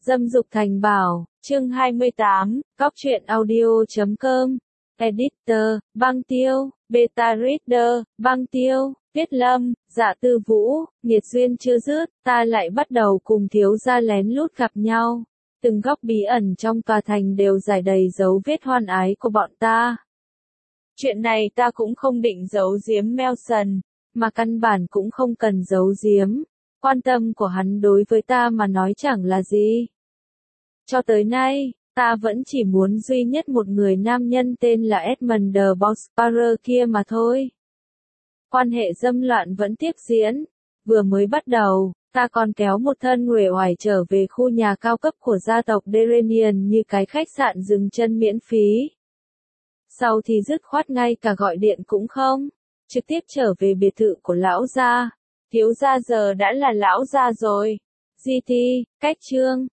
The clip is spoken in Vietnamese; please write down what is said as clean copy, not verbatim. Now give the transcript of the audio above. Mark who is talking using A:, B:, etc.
A: Dâm dục thành bảo, chương 28, cóc truyện audio.com, editor, Băng Tiêu, beta reader, Băng Tiêu, Viết Lâm, Dạ Tư Vũ, nghiệt duyên chưa dứt, ta lại bắt đầu cùng thiếu gia lén lút gặp nhau. Từng góc bí ẩn trong tòa thành đều rải đầy dấu vết hoan ái của bọn ta. Chuyện này ta cũng không định giấu giếm Melson, mà căn bản cũng không cần giấu giếm. Quan tâm của hắn đối với ta mà nói chẳng là gì. Cho tới nay, ta vẫn chỉ muốn duy nhất một người nam nhân tên là Edmund de Bosparer kia mà thôi. Quan hệ dâm loạn vẫn tiếp diễn. Vừa mới bắt đầu, ta còn kéo một thân uể oải trở về khu nhà cao cấp của gia tộc Derenian như cái khách sạn dừng chân miễn phí. Sau thì dứt khoát ngay cả gọi điện cũng không, trực tiếp trở về biệt thự của lão gia. Thiếu gia giờ đã là lão gia rồi. GT, cách chương,